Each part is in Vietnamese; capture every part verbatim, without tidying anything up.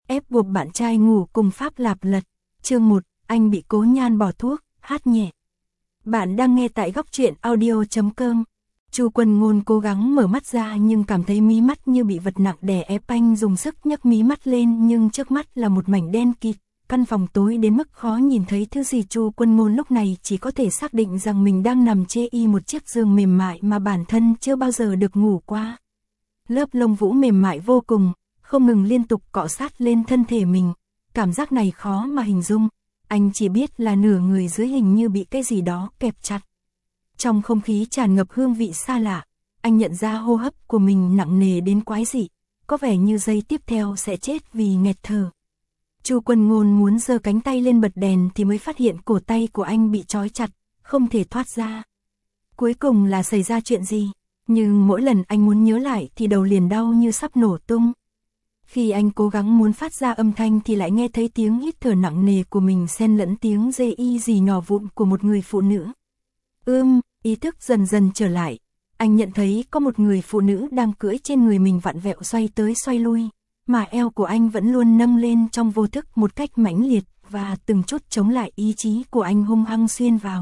ép buộc bạn trai ngủ cùng Pháp Lạp Lật. Chương một, anh bị Cố Nhan bỏ thuốc, hát nhẹ. Bạn đang nghe tại góc truyện audio chấm com. Chu Quân Ngôn cố gắng mở mắt ra nhưng cảm thấy mí mắt như bị vật nặng đè ép, anh dùng sức nhấc mí mắt lên nhưng trước mắt là một mảnh đen kịt. Căn phòng tối đến mức khó nhìn thấy thứ gì. Chu Quân Ngôn lúc này chỉ có thể xác định rằng mình đang nằm chê y một chiếc giường mềm mại mà bản thân chưa bao giờ được ngủ qua. Lớp lông vũ mềm mại vô cùng, không ngừng liên tục cọ sát lên thân thể mình. Cảm giác này khó mà hình dung, anh chỉ biết là nửa người dưới hình như bị cái gì đó kẹp chặt. Trong không khí tràn ngập hương vị xa lạ, anh nhận ra hô hấp của mình nặng nề đến quái dị, có vẻ như giây tiếp theo sẽ chết vì nghẹt thở. Chu Quân Ngôn muốn giơ cánh tay lên bật đèn thì mới phát hiện cổ tay của anh bị trói chặt, không thể thoát ra. Cuối cùng là xảy ra chuyện gì? Nhưng mỗi lần anh muốn nhớ lại thì đầu liền đau như sắp nổ tung. Khi anh cố gắng muốn phát ra âm thanh thì lại nghe thấy tiếng hít thở nặng nề của mình xen lẫn tiếng dê y gì nhỏ vụn của một người phụ nữ. Ưm, ý thức dần dần trở lại. Anh nhận thấy có một người phụ nữ đang cưỡi trên người mình vặn vẹo xoay tới xoay lui, mà eo của anh vẫn luôn nâng lên trong vô thức một cách mãnh liệt và từng chút chống lại ý chí của anh hung hăng xuyên vào.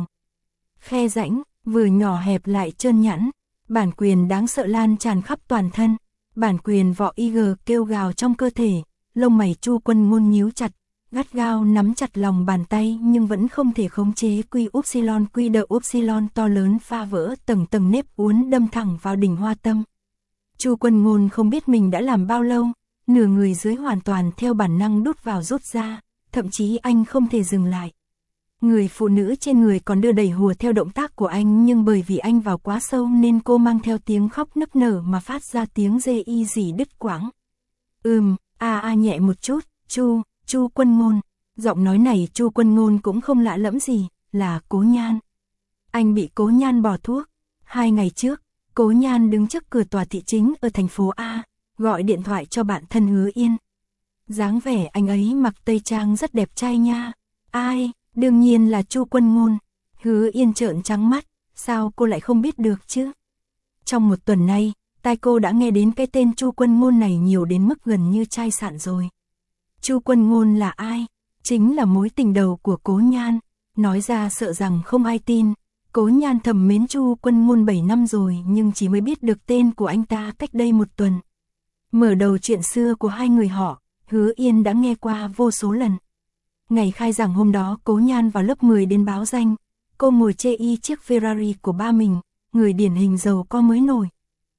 Khe rãnh, vừa nhỏ hẹp lại trơn nhẵn, bản quyền đáng sợ lan tràn khắp toàn thân. Bản quyền vỏ i giê kêu gào trong cơ thể, lông mày Chu Quân Ngôn nhíu chặt, gắt gao nắm chặt lòng bàn tay nhưng vẫn không thể khống chế quy upsilon quy đờ upsilon to lớn pha vỡ tầng tầng nếp uốn đâm thẳng vào đỉnh hoa tâm. Chu Quân Ngôn không biết mình đã làm bao lâu, nửa người dưới hoàn toàn theo bản năng đút vào rút ra, thậm chí anh không thể dừng lại. Người phụ nữ trên người còn đưa đẩy hùa theo động tác của anh, nhưng bởi vì anh vào quá sâu nên cô mang theo tiếng khóc nức nở mà phát ra tiếng dê y gì đứt quãng. Ừm, a a nhẹ một chút, Chu, Chu Quân Ngôn. Giọng nói này Chu Quân Ngôn cũng không lạ lẫm gì, là Cố Nhan. Anh bị Cố Nhan bỏ thuốc. Hai ngày trước, Cố Nhan đứng trước cửa tòa thị chính ở thành phố A, gọi điện thoại cho bạn thân Hứa Yên. Dáng vẻ anh ấy mặc tây trang rất đẹp trai nha. Ai? Đương nhiên là Chu Quân Ngôn. Hứa Yên trợn trắng mắt, sao cô lại không biết được chứ? Trong một tuần nay, tai cô đã nghe đến cái tên Chu Quân Ngôn này nhiều đến mức gần như chai sạn rồi. Chu Quân Ngôn là ai? Chính là mối tình đầu của Cố Nhan. Nói ra sợ rằng không ai tin. Cố Nhan thầm mến Chu Quân Ngôn bảy năm rồi nhưng chỉ mới biết được tên của anh ta cách đây một tuần. Mở đầu chuyện xưa của hai người họ, Hứa Yên đã nghe qua vô số lần. Ngày khai giảng hôm đó Cố Nhan vào lớp mười đến báo danh, cô ngồi chê y chiếc Ferrari của ba mình, người điển hình giàu có mới nổi.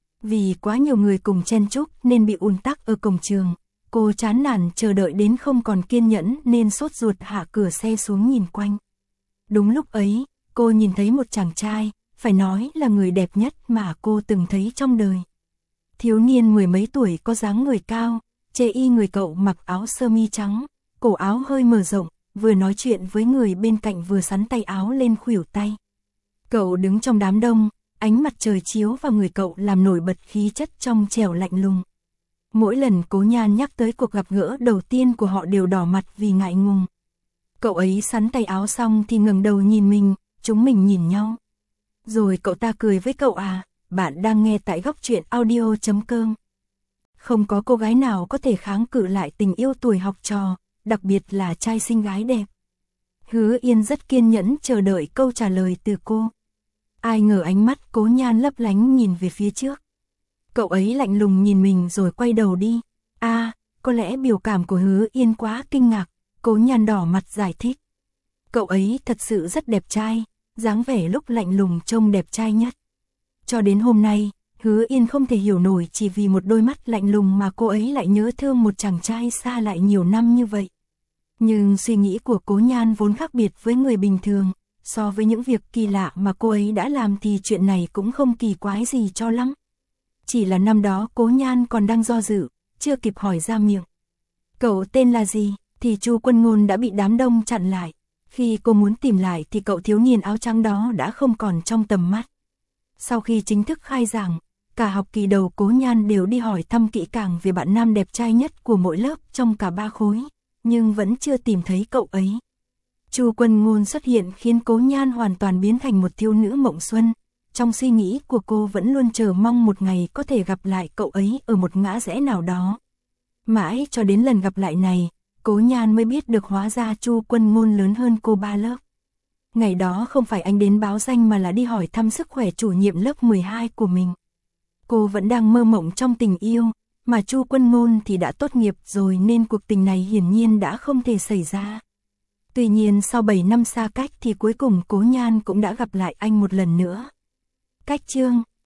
Vì quá nhiều người cùng chen chúc nên bị ùn tắc ở cổng trường, cô chán nản chờ đợi đến không còn kiên nhẫn nên sốt ruột hạ cửa xe xuống nhìn quanh. Đúng lúc ấy, cô nhìn thấy một chàng trai, phải nói là người đẹp nhất mà cô từng thấy trong đời. Thiếu niên mười mấy tuổi có dáng người cao, chê y người cậu mặc áo sơ mi trắng, cổ áo hơi mở rộng, vừa nói chuyện với người bên cạnh vừa xắn tay áo lên khuỷu tay. Cậu đứng trong đám đông, ánh mặt trời chiếu vào người cậu làm nổi bật khí chất trong trẻo lạnh lùng. Mỗi lần Cố Nhan nhắc tới cuộc gặp gỡ đầu tiên của họ đều đỏ mặt vì ngại ngùng. Cậu ấy xắn tay áo xong thì ngẩng đầu nhìn mình, chúng mình nhìn nhau. Rồi cậu ta cười với cậu à, bạn đang nghe tại góc truyện audio chấm com. Không có cô gái nào có thể kháng cự lại tình yêu tuổi học trò, đặc biệt là trai xinh gái đẹp. Hứa Yên rất kiên nhẫn chờ đợi câu trả lời từ cô. Ai ngờ ánh mắt Cố Nhan lấp lánh nhìn về phía trước. Cậu ấy lạnh lùng nhìn mình rồi quay đầu đi. A, à, có lẽ biểu cảm của Hứa Yên quá kinh ngạc, Cố Nhan đỏ mặt giải thích. Cậu ấy thật sự rất đẹp trai, dáng vẻ lúc lạnh lùng trông đẹp trai nhất. Cho đến hôm nay, Hứa Yên không thể hiểu nổi chỉ vì một đôi mắt lạnh lùng mà cô ấy lại nhớ thương một chàng trai xa lại nhiều năm như vậy. Nhưng suy nghĩ của Cố Nhan vốn khác biệt với người bình thường, so với những việc kỳ lạ mà cô ấy đã làm thì chuyện này cũng không kỳ quái gì cho lắm. Chỉ là năm đó Cố Nhan còn đang do dự, chưa kịp hỏi ra miệng. Cậu tên là gì? Thì Chu Quân Ngôn đã bị đám đông chặn lại. Khi cô muốn tìm lại thì cậu thiếu niên áo trắng đó đã không còn trong tầm mắt. Sau khi chính thức khai giảng, cả học kỳ đầu Cố Nhan đều đi hỏi thăm kỹ càng về bạn nam đẹp trai nhất của mỗi lớp trong cả ba khối, nhưng vẫn chưa tìm thấy cậu ấy. Chu Quân Ngôn xuất hiện khiến Cố Nhan hoàn toàn biến thành một thiếu nữ mộng xuân. Trong suy nghĩ của cô vẫn luôn chờ mong một ngày có thể gặp lại cậu ấy ở một ngã rẽ nào đó. Mãi cho đến lần gặp lại này, Cố Nhan mới biết được hóa ra Chu Quân Ngôn lớn hơn cô ba lớp. Ngày đó không phải anh đến báo danh mà là đi hỏi thăm sức khỏe chủ nhiệm lớp mười hai của mình. Cô vẫn đang mơ mộng trong tình yêu, mà Chu Quân Ngôn thì đã tốt nghiệp rồi nên cuộc tình này hiển nhiên đã không thể xảy ra. Tuy nhiên sau bảy năm xa cách thì cuối cùng Cố Nhan cũng đã gặp lại anh một lần nữa. Cách chương